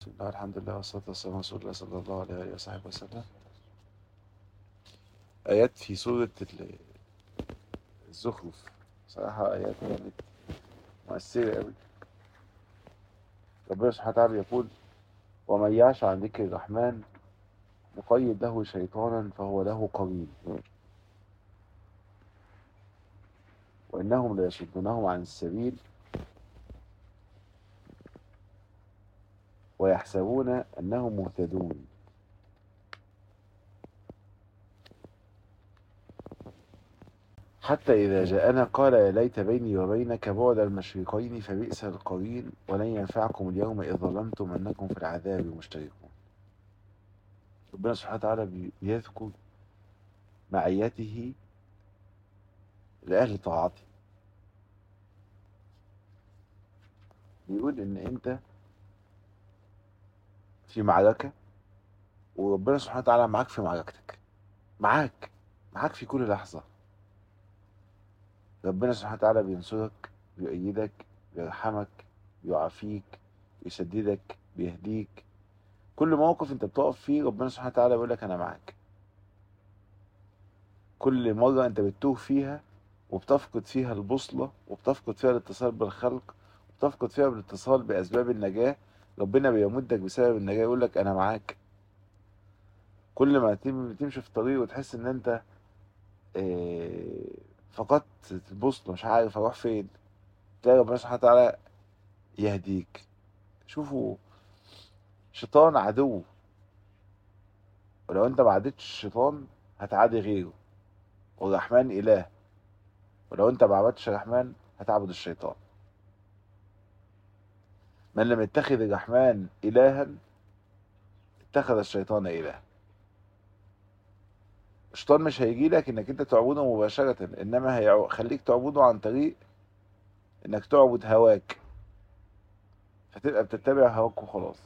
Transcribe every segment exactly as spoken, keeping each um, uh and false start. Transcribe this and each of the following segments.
بسم الله الحمد لله والصلاة والسلام على رسول الله صلى الله عليه وآله وصحبه وسلم. آيات في سورة ال- الزخرف، صراحة آيات كانت مؤثرة أوي. ربنا سبحانه وتعالى يقول: ومن يعش عن ذكر الرحمن نقيض له شيطانا فهو له قرين وإنهم ليصدونهم عن السبيل ويحسبون أنهم مهتدون. حتى إذا جاءنا قال يا ليت بيني وبينك بعد المشرقين فبئس القرين ولن ينفعكم اليوم إذ ظلمتم أنكم في العذاب مشتركون. ربنا سبحانه وتعالى بي- بيذكر معيته لأهل طاعته. بيقول إن أنت في معركة وربنا سبحانه وتعالى معاك في معركتك، معاك معاك في كل لحظة. ربنا سبحانه وتعالى بينصرك، بيؤيدك، بيرحمك، بيعافيك، بيسددك، بيهديك. كل موقف انت بتقف فيه ربنا سبحانه وتعالى بيقول لك انا معاك. كل مرة انت بتتوه فيها وبتفقد فيها البوصلة وبتفقد فيها الاتصال بالخلق وبتفقد فيها الاتصال بأسباب النجاة، ربنا بيمدك بسبب النجاة، يقول لك انا معاك. كل ما تم- تمشي في الطريق وتحس ان انت اه، فقدت البوصلة، مش عارف اروح فين، تلاقي ربنا سبحانه وتعالى يهديك. شوفوا، شيطان عدو، ولو انت ما عادتش الشيطان هتعادي غيره، والرحمن إله، ولو انت ما عبدتش الرحمن هتعبد الشيطان. من لم يتخذ الرحمن إلها اتخذ الشيطان إله. الشيطان مش هيجي لك انك انت تعبده مباشرة، انما هيخليك تعبده عن طريق انك تعبد هواك، فتبقى بتتبع هواك وخلاص.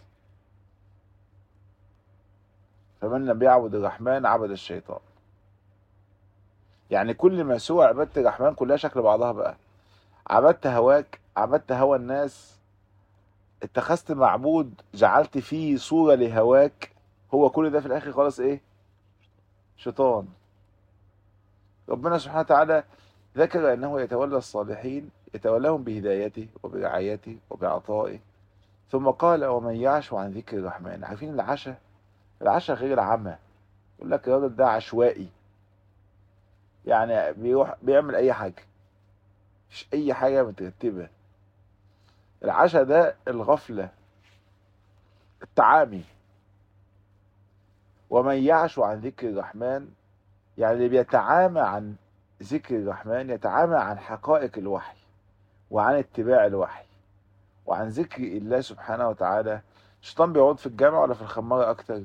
فمن لم يعبد الرحمن عبد الشيطان. يعني كل ما سوى عبادة الرحمن كلها شكل بعضها بقى. عبدت هواك، عبدت هوى الناس، اتخذت معبود جعلت فيه صورة لهواك، هو كل ده في الاخر خالص ايه؟ شيطان. ربنا سبحانه وتعالى ذكر انه يتولى الصالحين، يتولاهم بهدايته وبرعايته وبعطائه، ثم قال ومن يعش عن ذكر الرحمن. عارفين العشاء؟ العشاء غير العمى. يقول لك الراجل ده عشوائي، يعني بيروح بيعمل اي حاجة، مش اي حاجة مترتبة. العشاء ده الغفلة، التعامي. ومن يعش عن ذكر الرحمن، يعني اللي بيتعامى عن ذكر الرحمن يتعامى عن حقائق الوحي وعن اتباع الوحي وعن ذكر الله سبحانه وتعالى. الشيطان بيقعد في الجامع ولا في الخمارة أكتر؟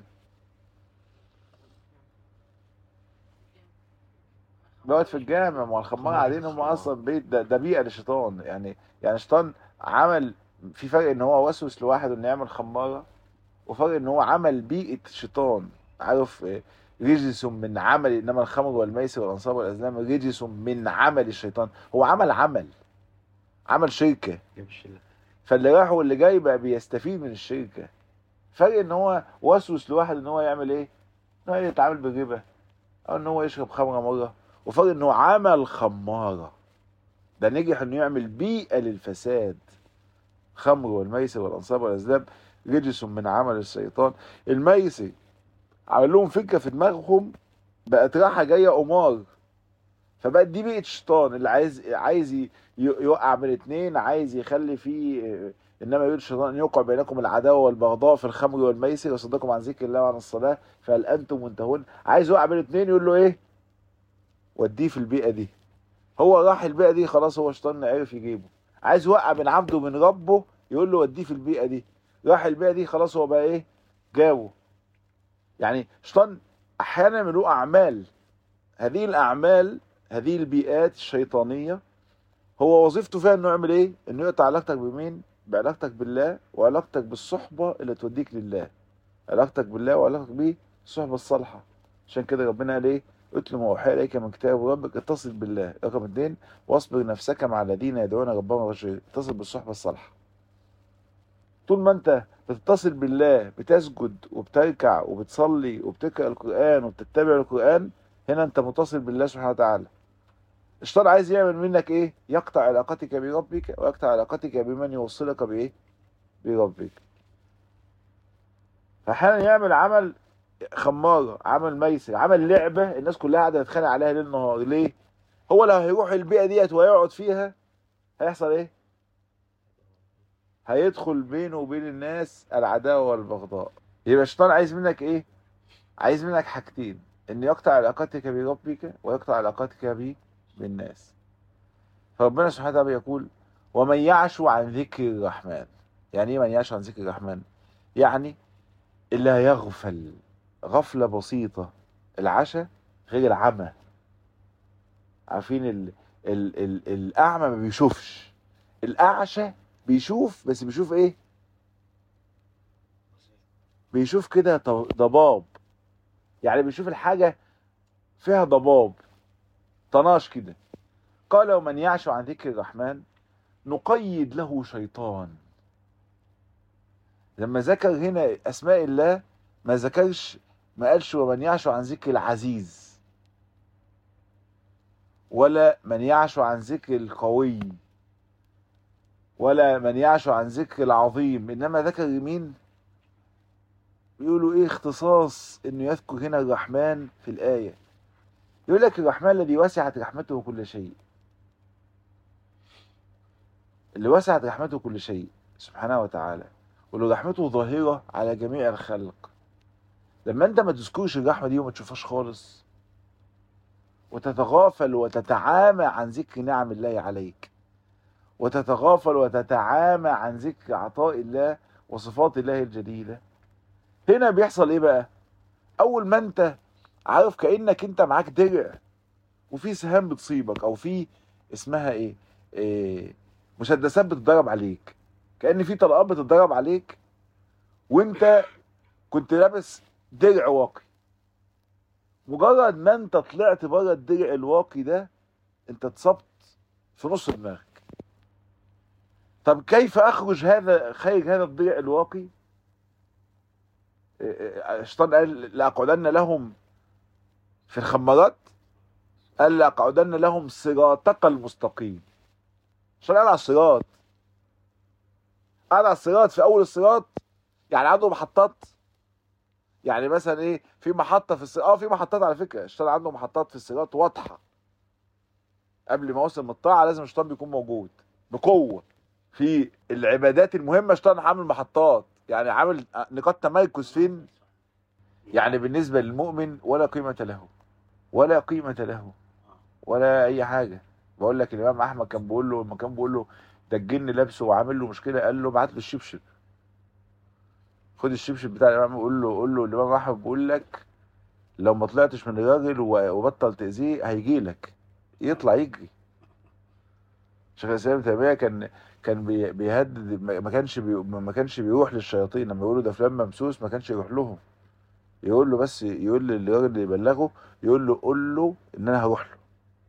بيقعد في الجامع. ما هو الخمارة قاعدين هم أصلا بيت، ده, ده بيئة للشيطان. يعني يعني الشيطان عمل، في فرق إن هو وسوس لواحد إنه يعمل خمارة، وفرق إن هو عمل بيئة الشيطان. عارف إيه؟ رجس من عمل، إنما الخمر والميسر والأنصاب والأزلام رجس من عمل الشيطان. هو عمل عمل عمل شركة، فاللي راح واللي جاي بقى بيستفيد من الشركة. فرق ان هو وسوس لواحد ان هو يعمل ايه؟ ان هو يتعامل بالربا، او ان هو يشرب خمره مره. وفرق انه عمل خماره، ده نجح انه يعمل بيئه للفساد. خمر والميسر والانصاب والازلام رجس من عمل الشيطان. الميسر عمل لهم فكره في دماغهم، بقت رايحه جايه قمار، فبقت دي بيئه الشيطان اللي عايز عايز ي- يوقع بين اتنين، عايز يخلي فيه. انما يريد الشيطان ان يوقع بينكم العداوه والبغضاء في الخمر والميسر ويصدكم عن ذكر الله وعن الصلاه فهل انتم منتهون. عايز يوقع بين اتنين، يقول له ايه؟ وديه في البيئه دي. هو راح البيئه دي خلاص، هو الشيطان عرف يجيبه. عايز يوقع بين عبده وبين ربه، يقول له وديه في البيئه دي. راح البيئه دي خلاص، هو بقى ايه؟ جابه. يعني الشيطان احيانا له اعمال، هذه الاعمال، هذه البيئات الشيطانيه، هو وظيفته فيها انه يعمل ايه؟ انه يقطع علاقتك بمين؟ بعلاقتك بالله وعلاقتك بالصحبه اللي توديك لله. علاقتك بالله وعلاقتك بيه الصحبه الصالحه. عشان كده ربنا قال ايه؟ اتل ما اوحي اليك من كتاب ربك، اتصل بالله. رقم اتنين، واصبر نفسك مع الذين يدعون ربهم رجل، اتصل بالصحبه الصالحه. طول ما انت بتتصل بالله، بتسجد وبتركع وبتصلي وبتقرأ القرآن وبتتبع القرآن، هنا انت متصل بالله سبحانه وتعالى. الشيطان عايز يعمل منك ايه؟ يقطع علاقتك بربك ويقطع علاقتك بمن يوصلك بايه؟ بربك. فاحيانا يعمل عمل خمارة، عمل ميسر، عمل لعبة الناس كلها قاعدة تتخانق عليها ليل نهار. ليه؟ هو لو هيروح البيئة ديت ويقعد فيها هيحصل ايه؟ هيدخل بينه وبين الناس العداوة والبغضاء. يبقى الشيطان عايز منك ايه؟ عايز منك حاجتين، ان يقطع علاقتك بربك ويقطع علاقتك بي بالناس. فربنا سبحانه وتعالى يقول: ومن يعش عن ذكر الرحمن. يعني ايه من يعش عن ذكر الرحمن؟ يعني اللي هيغفل غفلة بسيطة. العشاء غير العمى. عارفين ال ال ال الأعمى ما بيشوفش، الأعشى بيشوف، بس بيشوف ايه؟ بيشوف كده ضباب، يعني بيشوف الحاجة فيها ضباب، طناش كده. قال: ومن يعش عن ذكر الرحمن نقيد له شيطان. لما ذكر هنا أسماء الله ما ذكرش، ما قالش ومن يعش عن ذكر العزيز، ولا من يعش عن ذكر القوي، ولا من يعش عن ذكر العظيم، إنما ذكر مين؟ بيقولوا ايه اختصاص انه يذكر هنا الرحمن في الآية. يقول لك الرحمن الذي وسعت رحمته كل شيء، اللي وسعت رحمته كل شيء سبحانه وتعالى، واللي رحمته ظاهرة على جميع الخلق. لما انت ما تذكرش الرحمة دي وما تشوفهاش خالص، وتتغافل وتتعامى عن ذكر نعم الله عليك، وتتغافل وتتعامى عن ذكر عطاء الله وصفات الله الجليلة، هنا بيحصل ايه بقى؟ اول ما انت عارف كأنك انت معاك درع وفي سهام بتصيبك، او في اسمها ايه, إيه مسدسات بتتضرب عليك، كأن في طلقات بتتضرب عليك وانت كنت لابس درع واقي. مجرد ما انت طلعت بره الدرع الواقي ده انت اتصبت في نص دماغك. طب كيف اخرج هذا خارج هذا الدرع الواقي؟ الشيطان قال: لأقعدن لهم في الخمارات، قال: لأقعدن لهم صراطك المستقيم. الشيطان قال على الصراط، قال على الصراط في اول الصراط، يعني عنده محطات. يعني مثلا ايه؟ في محطه في الصراط، اه في محطات على فكره، الشيطان عنده محطات في الصراط واضحه. قبل ما اوصل من الطاعه لازم الشيطان بيكون موجود بقوه. في العبادات المهمه الشيطان عامل محطات، يعني عامل نقاط تمركز فين؟ يعني بالنسبه للمؤمن ولا قيمه له، ولا قيمه له ولا اي حاجه. بقول لك الامام احمد كان بيقول له، لما كان بيقول له ده الجن لابسه وعامل له مشكله، قال له ابعت له الشبشب، خد الشبشب بتاع الامام، قول له قول له الامام احمد بيقول لك لو ما طلعتش من الراجل وبطل تاذيه هيجي لك، يطلع يجري. شيخ الاسلام ابن تيميه كان كان بي- بيهدد، ما كانش بي ما كانش بيروح للشياطين لما يقولوا ده فلان ممسوس، ما كانش يروح لهم، يقول له بس، يقول للراجل اللي يبلغه، يقول له قول له ان انا هروح له،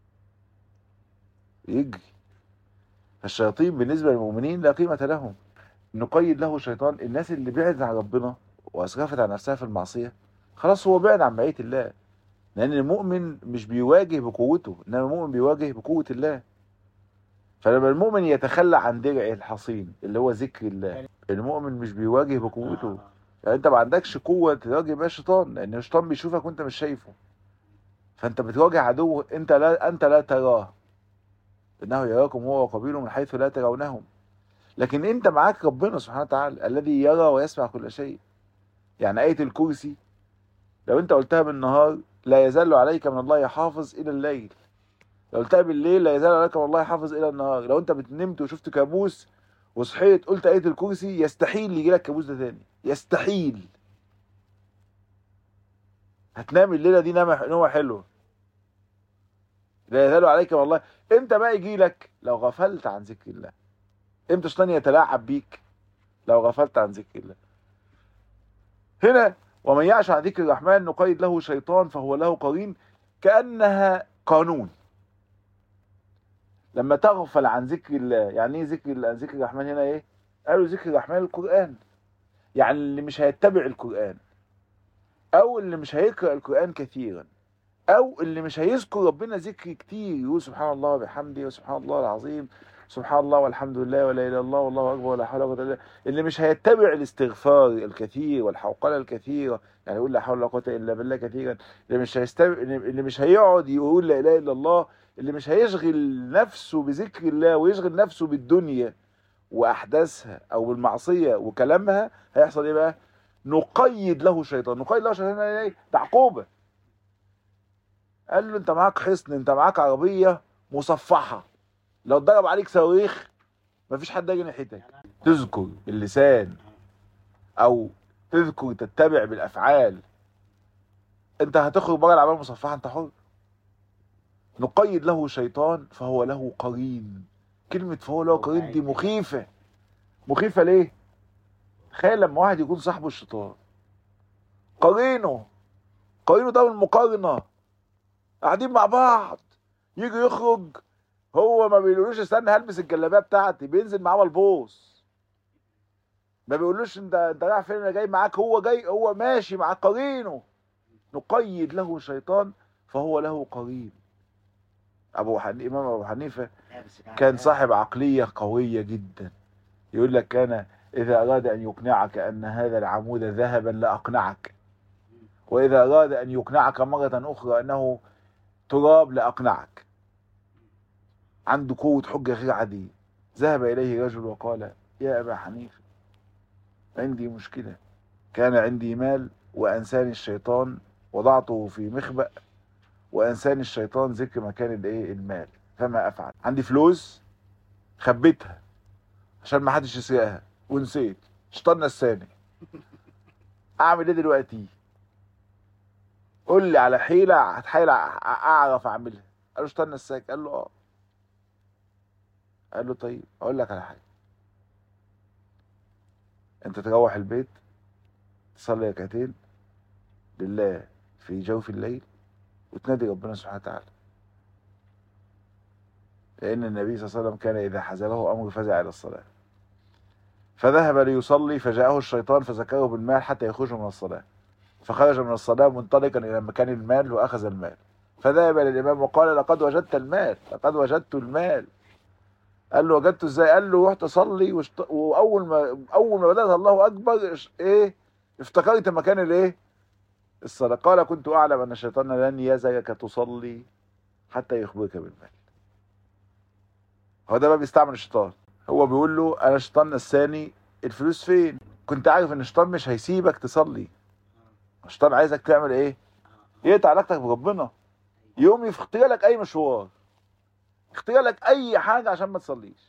يجري. فالشياطين بالنسبه للمؤمنين لا قيمه لهم. نقيد له شيطان. الناس اللي بعدت عن ربنا واسرفت عن نفسها في المعصيه خلاص هو بعد عن معيه الله، لان المؤمن مش بيواجه بقوته، انما المؤمن بيواجه بقوه الله. فلما المؤمن يتخلى عن درعه الحصين اللي هو ذكر الله، المؤمن مش بيواجه بقوته. يعني انت ما عندكش قوه تواجه بيها الشيطان، لان الشيطان بيشوفك وانت مش شايفه، فانت بتواجه عدو انت لا انت لا تراه، انه يراكم هو وقبيله من حيث لا ترونهم. لكن انت معاك ربنا سبحانه وتعالى الذي يرى ويسمع كل شيء. يعني آية الكرسي لو انت قلتها بالنهار لا يزال عليك من الله حافظ الى الليل، لو قلتها بالليل لا يزال عليك من الله حافظ الى النهار. لو انت بتنمت وشفت كابوس وصحيت قلت آية الكرسي يستحيل يجي لك كابوس ده تاني، يستحيل. هتنام الليله دي نومه نومه حلوه. لا يزال عليك من الله. امتى بقى يجي لك؟ لو غفلت عن ذكر الله. امتى الشيطان يتلاعب بيك؟ لو غفلت عن ذكر الله. هنا ومن يعش عن ذكر الرحمن نقيد له شيطان فهو له قرين، كأنها قانون. لما تغفل عن ذكر الله، يعني ايه ذكر الله؟ ذكر الرحمن هنا ايه؟ قالوا ذكر الرحمن القرآن، يعني اللي مش هيتبع القرآن، او اللي مش هيقرأ القرآن كثيرا، او اللي مش هيذكر ربنا ذكر كتير، يقول سبحان الله وبحمده وسبحان الله العظيم، سبحان الله والحمد لله ولا اله الا الله والله اكبر ولا حول ولا قوه الا بالله، اللي مش هيتبع الاستغفار الكثير والحوقله الكثيره، يعني يقول لا حول ولا قوه الا بالله كثيرا، اللي مش هيستب... اللي مش هيقعد يقول لا اله الا الله، اللي مش هيشغل نفسه بذكر الله ويشغل نفسه بالدنيا واحداثها او بالمعصيه وكلامها، هيحصل ايه بقى؟ نقيد له شيطان. نقيد له شيطان ايه؟ ده عقوبه. قال له انت معاك حصن، انت معاك عربيه مصفحه، لو اتضرب عليك صواريخ مفيش حد يجي ناحيتك. تذكر باللسان او تذكر تتبع بالافعال، انت هتخرج بره العربيه المصفحه، انت حر. نقيد له شيطان فهو له قرين. كلمه فهو له قرين دي مخيفه. مخيفه ليه؟ تخيل لما واحد يكون صاحبه الشيطان، قرينه قرينه ده بالمقارنه، قاعدين مع بعض، يجي يخرج هو ما بيقولوش استنى هلبس الجلابيه بتاعتي، بينزل معاه ملبوس. ما بيقولوش انت انت رايح فين، انا جاي معاك، هو جاي هو ماشي مع قرينه. نقيد له شيطان فهو له قرين. ابو حنيفه امام ابو حنيفه كان صاحب عقليه قويه جدا. يقول لك كان اذا اراد ان يقنعك ان هذا العمود ذهبا لاقنعك، واذا اراد ان يقنعك مره اخرى انه تراب لاقنعك. عنده قوه حجه غير عاديه. ذهب اليه رجل وقال يا ابا حنيفه عندي مشكله، كان عندي مال وانساني الشيطان، وضعته في مخبأ وانساني الشيطان ذكر مكان الايه المال، فما افعل؟ عندي فلوس خبيتها عشان ما حدش يسرقها ونسيت، شيطان نساني، اعمل ايه دلوقتي؟ قول لي على حيله هتحايل اعرف اعملها. قال له شيطان نساك؟ قال له اه. قال له طيب اقول لك على حاجه، انت تروح البيت تصلي ركعتين لله في جوف الليل وتنادي ربنا سبحانه وتعالى، لأن النبي صلى الله عليه وسلم كان إذا حزبه أمر فزع إلى الصلاة. فذهب ليصلي فجاءه الشيطان فذكره بالمال حتى يخرج من الصلاة، فخرج من الصلاة منطلقا إلى مكان المال وأخذ المال، فذهب إلى الإمام وقال لقد وجدت المال، لقد وجدت المال. قال له وجدته إزاي؟ قال له رحت أصلي وشت... وأول ما أول ما بدأت الله أكبر إيه افتكرت مكان الإيه الصلاة. قال كنت أعلم أن الشيطان لن يزيك تصلي حتى يخبرك بالمال. هو ده بقى بيستعمل الشيطان. هو بيقول له انا شيطان نساني الفلوس فين، كنت عارف ان الشيطان مش هيسيبك تصلي، الشيطان عايزك تعمل ايه؟ يقطع علاقتك بربنا، يقوم يختار لك اي مشوار، يختار لك اي حاجه عشان ما تصليش.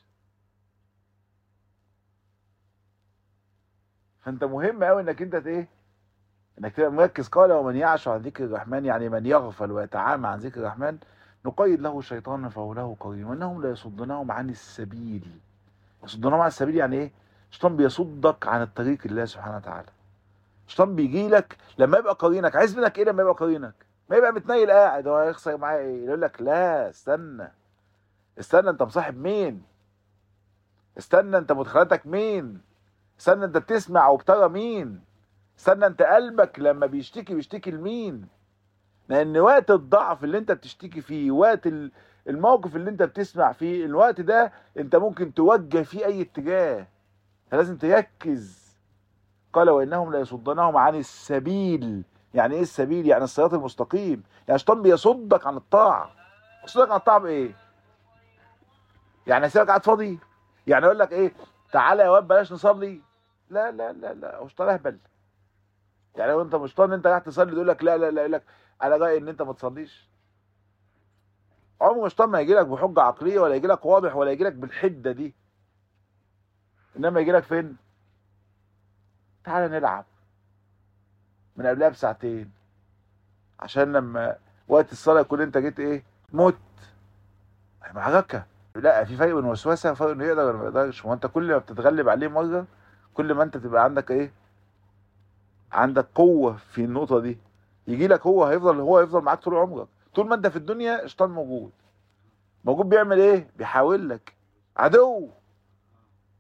فانت مهم قوي انك انت ايه، انك تبقى مركز. قال ومن يعش عن ذكر الرحمن، يعني من يغفل ويتعامى عن ذكر الرحمن نقيد له شيطانا فهو له قرين وانهم لا يصدونهم عن السبيل. يصدونهم عن السبيل يعني ايه؟ الشيطان بيصدك عن الطريق الله سبحانه وتعالى. الشيطان بيجي لك لما يبقى قرينك، عايز منك ايه لما يبقى قرينك؟ ما يبقى متنيل قاعد هو هيخسر معايا ايه؟ يقول لك لا استنى، استنى انت مصاحب مين؟ استنى انت مدخلاتك مين؟ استنى انت بتسمع وبترى مين؟ استنى انت قلبك لما بيشتكي بيشتكي لمين؟ لان وقت الضعف اللي انت بتشتكي فيه، وقت الموقف اللي انت بتسمع فيه، الوقت ده انت ممكن توجه فيه اي اتجاه، فلازم تركز. قال وانهم لا يصدونهم عن السبيل. يعني ايه السبيل؟ يعني الصراط المستقيم. يعني الشيطان بيصدك عن الطاعه. يصدك عن الطاعه بايه؟ يعني هيسيبك قاعد فاضي؟ يعني يقول لك ايه تعالى يا واد بلاش نصلي؟ لا لا لا لا، هو شيطان اهبل. يعني لو انت مش شيطان انت رايح تصلي تقول لك لا لا لا، يقول لك انا رايي ان انت ما تصليش. عمر الشيطان ما يجي لك بحجه عقليه ولا يجي لك واضح ولا يجي لك بالحده دي، انما يجي لك فين؟ تعالى نلعب من قبلها بساعتين عشان لما وقت الصلاه يكون انت جيت ايه مت معركه. لا، في فرق بين وسوسه وفرق انه يقدر ولا ما يقدرش. هو انت كل ما بتتغلب عليه مره كل ما انت تبقى عندك ايه، عندك قوه في النقطه دي. يجي لك هو هيفضل هو هيفضل معاك طول عمرك. طول ما انت في الدنيا الشيطان موجود. موجود بيعمل ايه؟ بيحاول لك، عدو.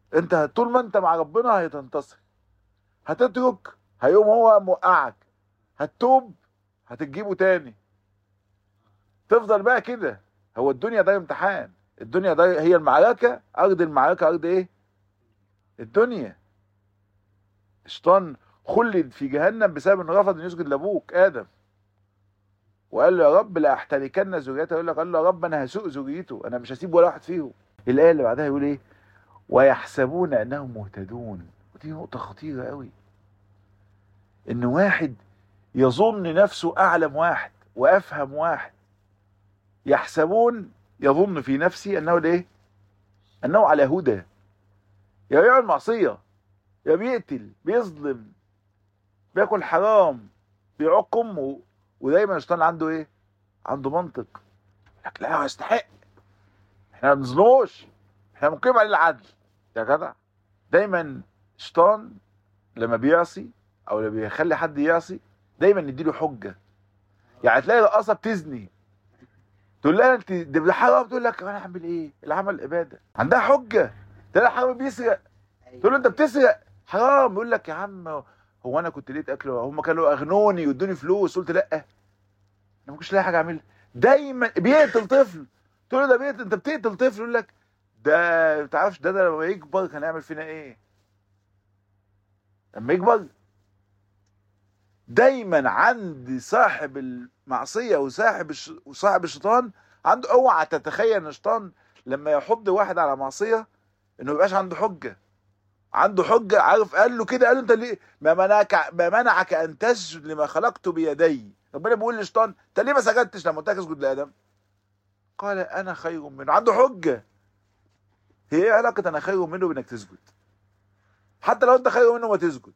انت طول ما انت مع ربنا هتنتصر، هتترك هيقوم هو موقعك، هتتوب هتجيبه تاني، تفضل بقى كده. هو الدنيا ده امتحان، الدنيا ده هي المعركة، ارض المعركة ارض ايه؟ الدنيا. الشيطان خلد في جهنم بسبب انه رفض ان يسجد لابوك ادم، وقال له يا رب لا احتركن ذريته. يقول لك قال له يا رب انا هسوق ذريته، انا مش هسيب ولا واحد فيهم. الايه اللي بعدها يقول ايه؟ ويحسبون انهم مهتدون. ودي نقطه خطيره قوي، ان واحد يظن نفسه اعلم واحد وافهم واحد. يحسبون، يظن في نفسه انه الايه؟ انه على هدى. يا بيعمل معصيه، يا بيقتل، بيظلم، بياكل حرام، بيعق امه، ودايما الشيطان عنده ايه؟ عنده منطق. لك لا هو يستحق، احنا ما بنظلموش، احنا بنقيم عليه العدل يا جدع. دايما الشيطان لما بيعصي او لما بيخلي حد يعصي دايما نديله حجه. يعني تلاقي رقاصه بتزني، تقول لها انت ده حرام، تقول لك انا اعمل ايه؟ العمل عباده، عندها حجه. تلاقي حرام بيسرق، تقول له انت بتسرق حرام، يقول لك يا عم هو انا كنت لقيت اكل، هم كانوا اغنوني وادوني فلوس قلت لا، انا ما كنتش لاقي حاجه اعملها. دايما بيقتل طفل، تقول له ده بيقتل، انت بتقتل طفل، يقول لك ده ما تعرفش ده ده لما يكبر كان هيعمل فينا ايه لما يكبر. دايما عند صاحب المعصيه وصاحب الش... وصاحب الشيطان عنده، اوعى تتخيل ان الشيطان لما يحض واحد على معصيه انه يبقاش عنده حجه. عنده حجه، عارف قال له كده، قال له انت ليه ما منعك ما منعك ان تسجد لما خلقت بيدي. ربنا بيقول للشيطان انت ليه ما سجدتش لما قلت لك اسجد لادم؟ قال انا خير منه. عنده حجه. هي ايه علاقه انا خير منه بانك تسجد؟ حتى لو انت خير منه ما تسجد.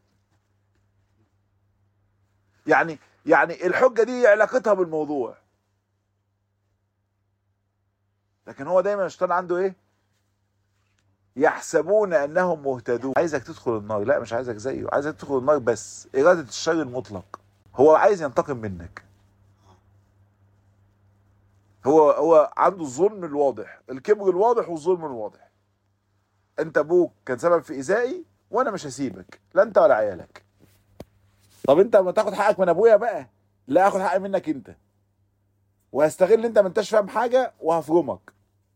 يعني يعني الحجه دي علاقتها بالموضوع. لكن هو دايما الشيطان عنده ايه؟ يحسبون انهم مهتدون. عايزك تدخل النار، لا مش عايزك زيه، عايزك تدخل النار بس اراده الشر المطلق. هو عايز ينتقم منك. هو هو عنده الظلم الواضح، الكبر الواضح والظلم الواضح. انت ابوك كان سبب في ايذائي وانا مش هسيبك، لا انت ولا عيالك. طب انت ما تاخد حقك من ابويا بقى، لا اخد حقي منك انت، وهستغل انت ما انتش فاهم حاجه وهفرمك.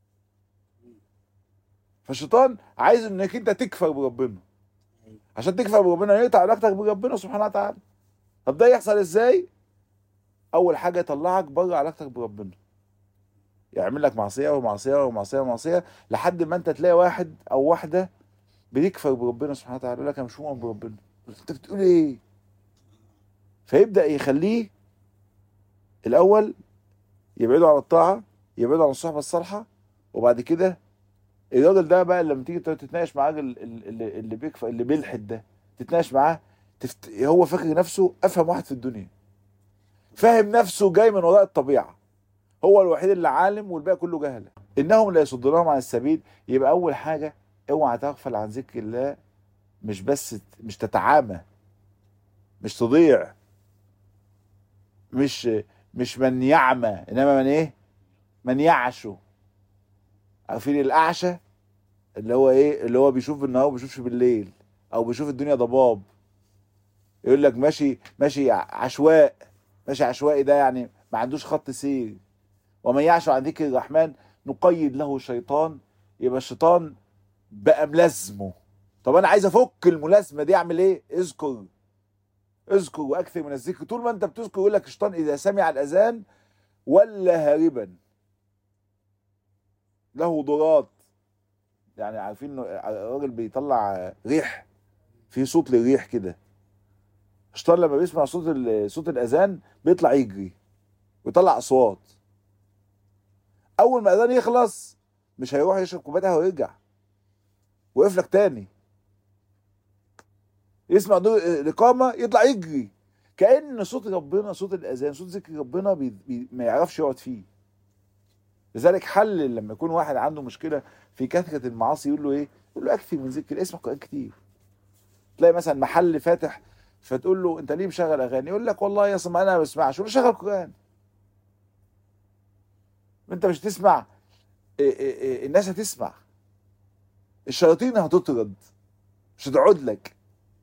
فالشيطان عايز انك انت تكفر بربنا، عشان تكفر بربنا يقطع علاقتك بربنا سبحانه وتعالى. طب ده يحصل ازاي؟ اول حاجه يطلعك بره علاقتك بربنا، يعمل لك معصيه ومعصيه ومعصيه ومعصيه لحد ما انت تلاقي واحد او واحده بيكفر بربنا سبحانه وتعالى، يقول لك انا مش مؤمن بربنا. انت بتقول ايه؟ فيبدا يخليه الاول يبعدوا عن الطاعه، يبعدوا عن الصحبه الصالحه، وبعد كده الراجل ده بقى لما تيجي تتناقش معاه اللي, اللي بيكفر اللي بيلحد ده، تتناقش معاه تفت... هو فاكر نفسه افهم واحد في الدنيا، فاهم نفسه جاي من وراء الطبيعه، هو الوحيد اللي عالم والباقي كله جهله. انهم لا يصدونهم عن السبيل. يبقى اول حاجه اوعى تغفل عن ذكر الله، مش بس مش تتعامى، مش تضيع، مش مش من يعمى، انما من ايه؟ من يعشو. عارفين الاعشى اللي هو ايه؟ اللي هو بيشوف بالنهار وبيشوفش بالليل، او بيشوف الدنيا ضباب. يقول لك ماشي ماشي عشواء، ماشي عشوائي، ده يعني ما عندوش خط سير. ومن يعش عن ذكر الرحمن نقيد له شيطان. يبقى الشيطان بقى ملازمه. طب انا عايز افك الملازمه دي، اعمل ايه؟ اذكر، اذكر واكثر من الذكر. طول ما انت بتذكر يقول لك الشيطان اذا سمع الاذان ولا هاربا، له ضرات. يعني عارفين الراجل بيطلع ريح، في صوت للريح كده. الشيطان لما بيسمع صوت صوت الاذان بيطلع يجري ويطلع اصوات. اول ما الاذان يخلص مش هيروح يشرب كوبايه قهوه ويرجع، ويقف لك تاني. يسمع دور الاقامه يطلع يجري، كأن صوت ربنا، صوت الاذان، صوت ذكر ربنا بي بي ما يعرفش يقعد فيه. لذلك حل لما يكون واحد عنده مشكله في كثره المعاصي يقول له ايه؟ يقول له اكثر من ذكر، اسمع قران كتير. تلاقي مثلا محل فاتح فتقول له انت ليه مشغل اغاني؟ يقول لك والله يا سما انا ما بسمعش. يقول له شغل قران. انت مش تسمع، إيه إيه إيه الناس هتسمع. الشياطين هتطرد، مش هتقعد لك.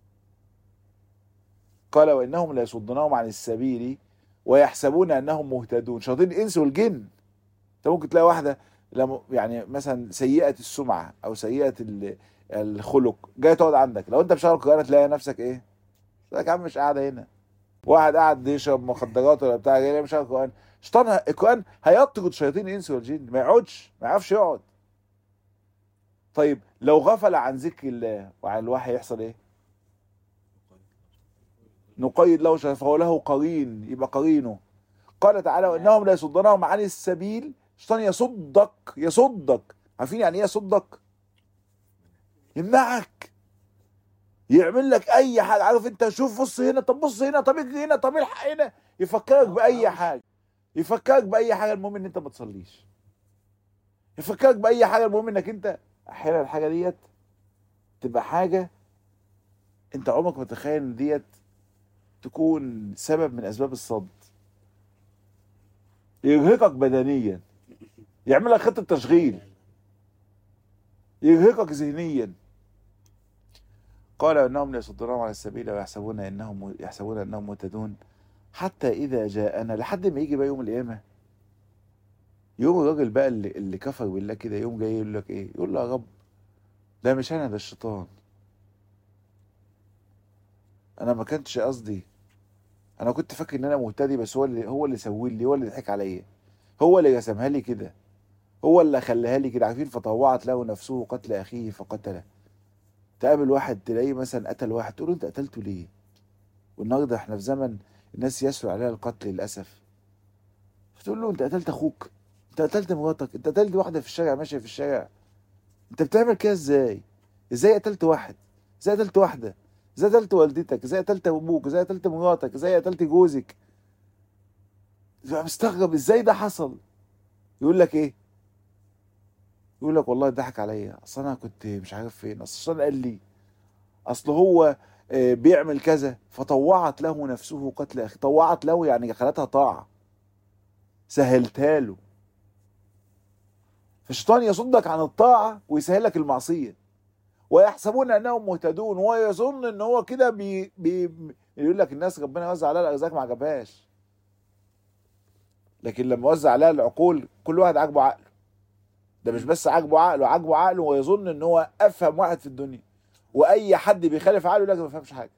قال وانهم لا يصدونهم عن السبيل ويحسبون انهم مهتدون. شياطين الانس والجن. انت ممكن تلاقي واحده لما يعني مثلا سيئه السمعه او سيئه الخلق جايه تقعد عندك، لو انت مشغل قرآن تلاقي نفسك ايه؟ تلاقي يا عم مش قاعده هنا. واحد قاعد يشرب مخدرات ولا بتاع جاي مشغل قرآن، شيطان القرآن هيطرد شياطين الانس والجن، ما يقعدش، ما يعرفش يقعد. طيب لو غفل عن ذكر الله وعن الوحي يحصل ايه؟ نقيد له شيطان فهو له قرين، يبقى قرينه. قال تعالى وانهم لا يصدونهم عن السبيل. الشيطان يصدك، يصدك. عارفين يعني ايه يصدك؟ يمنعك، يعمل لك اي حاجه. عارف انت، شوف بص هنا، طب بص هنا، طب اجري هنا، طب الحق هنا، يفكرك باي حاجه، يفكرك باي حاجه. المهم ان انت ما تصليش، يفكرك باي حاجه. المهم انك انت احيانا الحاجه ديت تبقى حاجه انت عمرك ما تتخيل ان ديت تكون سبب من اسباب الصد. يرهقك بدنيا، يعمل لك خطه تشغيل، يرهقك ذهنيا. قال انهم ليصدونهم عن السبيل ويحسبون انهم يحسبون انهم مهتدون حتى اذا جاءنا. لحد ما يجي بقى يوم القيامه، يوم الراجل بقى اللي, اللي كفر بالله كده، يوم جاي يقول لك ايه؟ يقول له يا رب ده مش انا، ده الشيطان، انا ما كانش قصدي، انا كنت فاكر ان انا مهتدي، بس هو اللي هو اللي سوي لي، هو اللي ضحك عليا، هو اللي رسمها لي كده، هو اللي خلاها لي كده. عارفين فطوعت له نفسه قتل اخيه فقتله. تقابل واحد تلاقيه مثلا قتل واحد، تقول له انت قتلته ليه؟ والنهارده احنا في زمن الناس يسهل عليها القتل للاسف. فتقول له انت قتلت اخوك، انت قتلت مراتك، انت قتلت واحده في الشارع ماشيه في الشارع، انت بتعمل كده ازاي؟ ازاي قتلت واحد؟ ازاي قتلت واحده؟ ازاي قتلت والدتك؟ ازاي قتلت ابوك؟ ازاي قتلت مراتك؟ ازاي قتلت جوزك؟ تبقى مستغرب ازاي ده حصل. يقول لك ايه؟ يقول لك والله ضحك عليا، اصل انا كنت مش عارف فين، اصل الشيطان قال لي، اصل هو آه، بيعمل كذا فطوعت له نفسه قتل اخي. طوعت له يعني خلتها طاعه، سهلتها له. فالشيطان يصدك عن الطاعه ويسهل لك المعصيه. ويحسبون انهم مهتدون، ويظن ان هو كده بي, بي يقول لك الناس ربنا يوزع عليها الارزاق، ما عجبهاش. لكن لما وزع عليها العقول كل واحد عاجبه عقله. ده مش بس عاجبه عقله، عاجبه عقله ويظن ان هو افهم واحد في الدنيا، واي حد بيخالف عقله لازم ما يفهمش حاجه.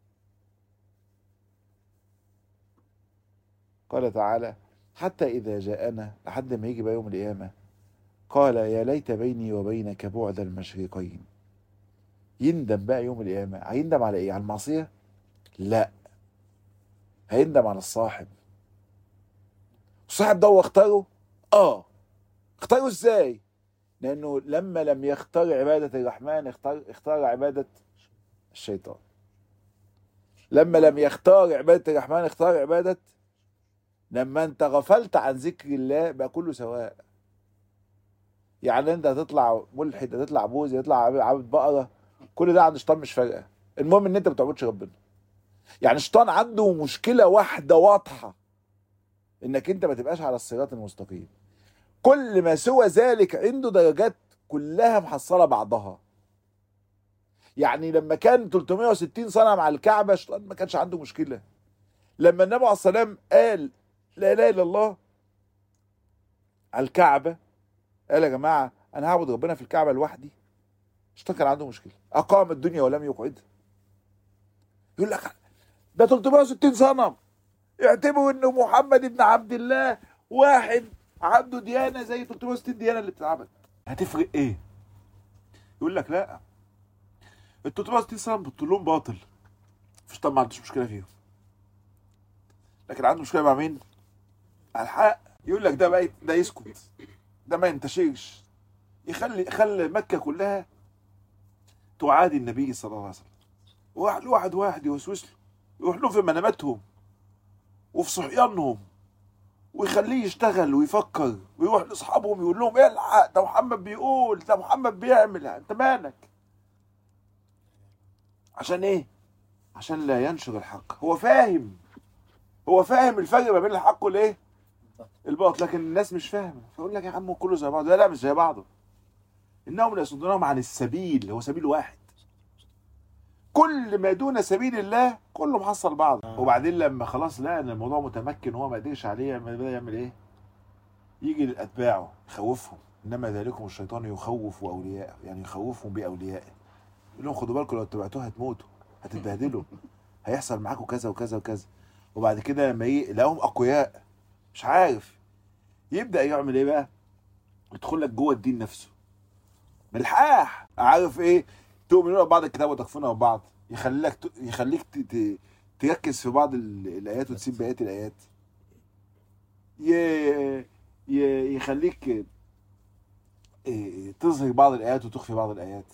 قال تعالى حتى اذا جاءنا، لحد ما يجي بقى يوم القيامه، قال يا ليت بيني وبينك بعد المشرقين. يندم بقى يوم القيامه. هيندم على ايه؟ على المعصيه؟ لا، هيندم على الصاحب. الصاحب ده هو اختاره؟ اه. اختاره ازاي؟ لانه لما لم يختار عباده الرحمن اختار اختار عباده الشيطان. لما لم يختار عباده الرحمن اختار عباده. لما انت غفلت عن ذكر الله بقى كله سواء. يعني انت هتطلع ملحد، هتطلع بوذي، هتطلع عبد بقره، كل ده عند الشيطان مش فارقه. المهم ان انت ما بتعبدش ربنا. يعني الشيطان عنده مشكله واحده واضحه، انك انت ما تبقاش على الصراط المستقيم. كل ما سوى ذلك عنده درجات كلها محصله بعضها. يعني لما كان ثلاثمائة وستين سنه مع الكعبه الشيطان ما كانش عنده مشكله. لما النبي عليه الصلاه والسلام قال لا اله الا الله على الكعبه، قال يا جماعه انا هعبد ربنا في الكعبه لوحدي، الشيطان كان عنده مشكله. اقام الدنيا ولم يقعدها. يقول لك ده ثلاثمائة وستين سنه يعتبروا انه محمد ابن عبد الله واحد عنده ديانه زي ثلاثمائة وستين ديانه اللي بتتعبد، هتفرق ايه؟ يقول لك لا، ال ثلاثمائة وستين سنه بتقول لهم باطل، الشيطان ما عندوش مشكله فيهم، لكن عنده مشكله مع مين؟ على الحق. يقول لك ده بقى ده يسكت، ده ما ينتشرش، يخلي خلي مكه كلها تعادي النبي صلى الله عليه وسلم، واحد واحد واحد يوسوس له، يروح له في مناماتهم وفي صحيانهم، ويخليه يشتغل ويفكر، ويروح لاصحابهم يقول لهم الحق ده محمد بيقول، ده محمد بيعمل، انت مالك؟ عشان ايه؟ عشان لا ينشر الحق. هو فاهم، هو فاهم الفرق ما بين الحق والايه؟ الباطل، لكن الناس مش فاهمه. فيقول لك يا عم كله زي بعضه. لا لا، مش زي بعضه. انهم ليصدونهم عن السبيل، هو سبيل واحد، كل ما دون سبيل الله كله محصل بعض. وبعدين لما خلاص لقى ان الموضوع متمكن وهو ما قدرش عليه، بدا يعمل ايه؟ يجي لاتباعه يخوفهم، انما ذلكم الشيطان يخوف اولياءه، يعني يخوفهم باوليائه، يقول لهم خدوا بالكم لو اتبعتوه هتموتوا، هتتبهدلوا، هيحصل معاكم كذا وكذا وكذا. وبعد كده لما يلاقيهم اقوياء مش عارف، يبدا يعمل ايه بقى؟ يدخل لك جوه الدين نفسه ملحاح، عارف ايه؟ تؤمنون ببعض الكتاب وتكفرون ببعض، يخليك يخليك ت... ت... تركز في بعض الايات وتسيب بقيه الايات، ي... ي... يخليك تظهر بعض الايات وتخفي بعض الايات،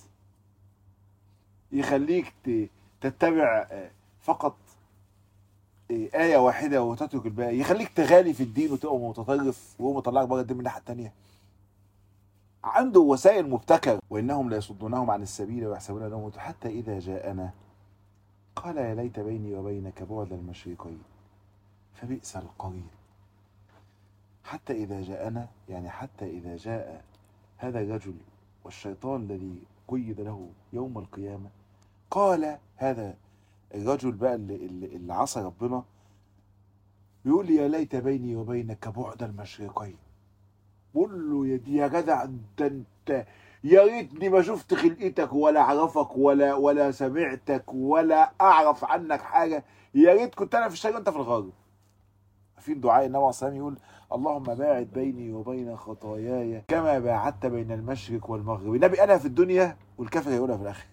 يخليك ت... تتبع فقط آية واحدة وتترك الباقي، يخليك تغالي في الدين وتبقى متطرف وهو مطلعك بره الدين من الناحية التانية. عنده وسائل مبتكرة. وإنهم لا يصدونهم عن السبيل ويحسبون أنهم، حتى إذا جاءنا قال يا ليت بيني وبينك بعد المشرقين فبئس القرين. حتى إذا جاءنا يعني حتى إذا جاء هذا الرجل والشيطان الذي قيد له يوم القيامة، قال هذا الرجل بقى اللي, اللي عصى ربنا بيقول لي يا ليت بيني وبينك بعد المشرقين. بقول له يا دي يا جدع ده انت، يا ريتني ما شفت خلقتك ولا اعرفك ولا ولا سمعتك ولا اعرف عنك حاجه، يا ريت كنت انا في الشرق وانت في الغرب. في الدعاء النبي عليه الصلاه والسلام يقول اللهم باعد بيني وبين خطاياي كما باعدت بين المشرق والمغرب. النبي قالها في الدنيا والكافر هيقولها في الاخر.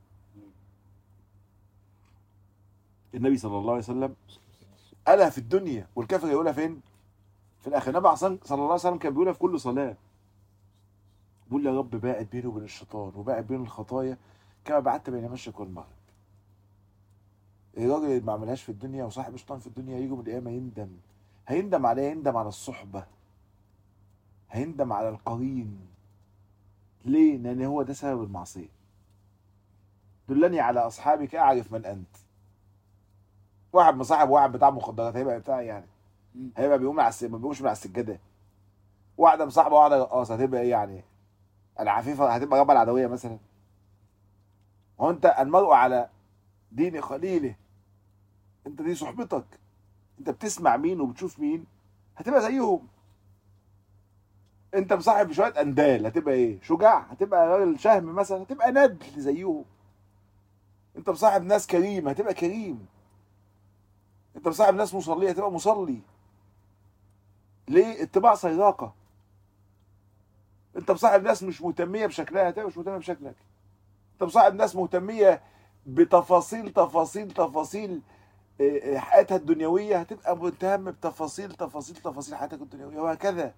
النبي صلى الله عليه وسلم قالها في الدنيا والكافر هيقولها فين؟ في الاخر. النبي صلى الله عليه وسلم كان بيقولها في كل صلاه، بيقول يا رب باعد بيني وبين الشيطان وباعد بين الخطايا كما بعدت بين المشرق والمغرب. الراجل اللي ما عملهاش في الدنيا وصاحب الشيطان في الدنيا يجي من القيامه يندم، هيندم عليه، هيندم على الصحبه، هيندم على القرين. ليه؟ لان هو ده سبب المعصيه. دلني على اصحابك اعرف من انت. واحد مصاحب واحد بتاع مخدرات هيبقى بتاع يعني، هيبقى بيقوم على الس... ما بيقومش من على السجاده. واحده مصاحبه واحده رقاصه هتبقى ايه يعني؟ العفيفه هتبقى جبل العدويه مثلا؟ هو انت المرء على دين خليله، انت دي صحبتك، انت بتسمع مين وبتشوف مين هتبقى زيهم. انت مصاحب شويه اندال هتبقى ايه؟ شجاع، هتبقى راجل شهم مثلا، هتبقى ندل زيهم. انت مصاحب ناس كريم هتبقى كريم. انت مصاحب ناس مصليه هتبقى مصلي. ليه؟ اتباع سياقه. انت مصاحب ناس مش مهتميه بشكلها هتبقى مش مهتميه بشكلك. انت مصاحب ناس مهتميه بتفاصيل تفاصيل تفاصيل حياتها الدنيويه هتبقى مهتم بتفاصيل تفاصيل تفاصيل حياتك الدنيويه، وهكذا.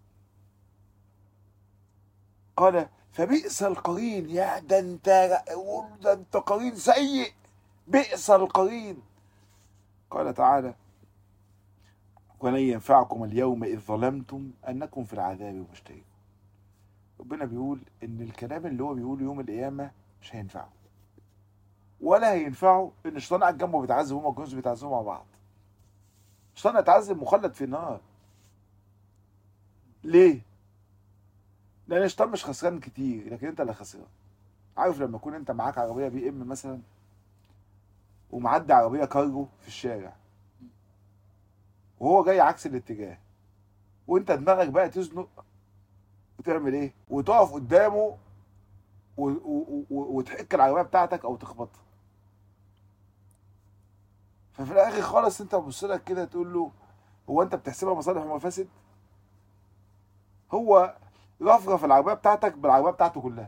قال فبئس القرين. يا ده انت ده انت قرين سيء، بئس القرين. قال تعالى ولن ينفعكم اليوم إذ ظلمتم أنكم في العذاب مشتركون. ربنا بيقول إن الكلام اللي هو بيقوله يوم القيامة مش هينفعه، ولا هينفعه إن الشيطان قاعد جنبه بيتعذب وهما الجنس بيتعذبوا مع بعض. الشيطان هيتعذب مخلد في النار. ليه؟ لأن الشيطان مش خسران كتير، لكن أنت اللي خسران. عارف لما يكون أنت معاك عربية بي إم مثلا ومعدي عربية كارجو في الشارع وهو جاي عكس الاتجاه، وانت دماغك بقى تزنق وتعمل ايه؟ وتقف قدامه و... و... و... وتحك العربيه بتاعتك او تخبطها. ففي الاخر خالص انت بتبص لك كده تقول له هو انت بتحسبها مصالح ومفاسد؟ هو رفرف العربيه بتاعتك بالعربيه بتاعته كلها.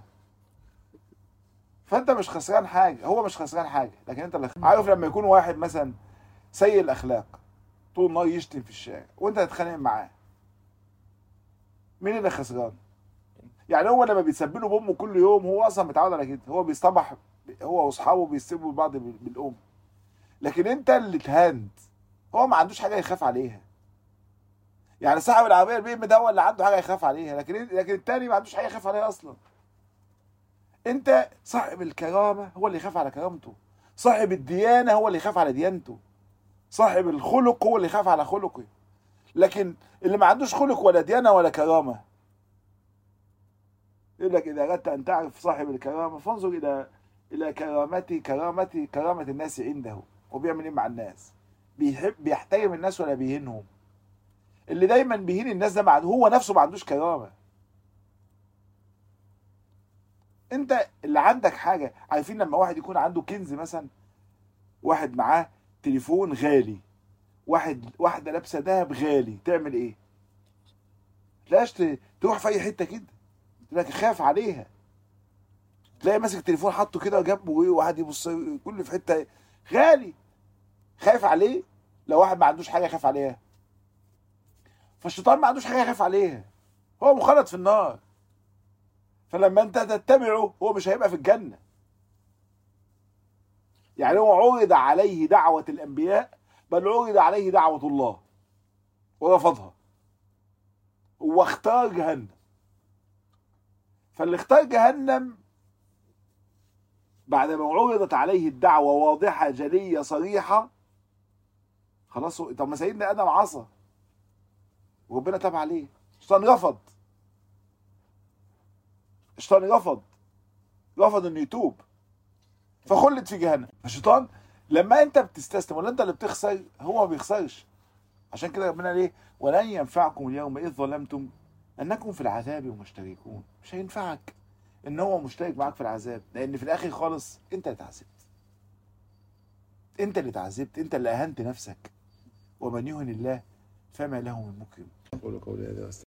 فانت مش خسران حاجه، هو مش خسران حاجه، لكن انت اللي عارف. لما يكون واحد مثلا سيء الاخلاق طول النهار يشتم في الشارع وانت تتخانق معاه، مين اللي خسران؟ يعني هو لما بيتسبله بامه كل يوم هو اصلا متعود على كده، هو بيصطبح هو واصحابه بيسبوا بعض بالام. لكن انت اللي اتهنت، هو ما عندوش حاجه يخاف عليها. يعني صاحب العربيه البي ام ده هو اللي عنده حاجه يخاف عليها، لكن لكن التاني ما عندوش حاجه يخاف عليها اصلا. انت صاحب الكرامه هو اللي يخاف على كرامته، صاحب الديانه هو اللي يخاف على ديانته، صاحب الخلق هو اللي يخاف على خلقه. لكن اللي ما عندوش خلق ولا ديانه ولا كرامه يقول لك اذا اردت ان تعرف صاحب الكرامه فانظر الى الى كرامتي كرامتي كرامه الناس عنده. هو بيعمل ايه مع الناس؟ بيحب بيحترم الناس ولا بيهينهم؟ اللي دايما بيهين الناس ده مع هو نفسه ما عندوش كرامه. انت اللي عندك حاجه، عارفين لما واحد يكون عنده كنز مثلا، واحد معاه تليفون غالي، واحد واحده لابسه دهب غالي، تعمل ايه؟ تلاقيش ت- تروح في اي حته كده، تقول لك خاف عليها. تلاقي ماسك التليفون حاطه كده جنبه ايه، وقاعد يبص كل في حته غالي، خايف عليه. لو واحد ما عندوش حاجه يخاف عليها، فالشيطان ما عندوش حاجه يخاف عليها، هو مخلد في النار. فلما انت تتبعه هو مش هيبقى في الجنه. يعني هو عرض عليه دعوه الانبياء، بل عرض عليه دعوه الله ورفضها، واختار جهنم. فاللي اختار جهنم بعد ما عرضت عليه الدعوه واضحه جليه صريحه، خلاص. هو- طب ما سيدنا ادم عصى وربنا تاب عليه، الشيطان رفض، الشيطان رفض رفض انه يتوب، فخلد في جهنم. الشيطان لما انت بتستسلم ولا انت اللي بتخسر، هو ما بيخسرش. عشان كده ربنا ليه ولن ينفعكم اليوم اذ ظلمتم انكم في العذاب مشتركون. مش هينفعك ان هو مشترك معاك في العذاب، لان في الاخر خالص انت اللي اتعذبت، انت اللي اتعذبت، انت اللي اهنت نفسك. ومن يهن الله فما له من مكرم. اقول قولي هذا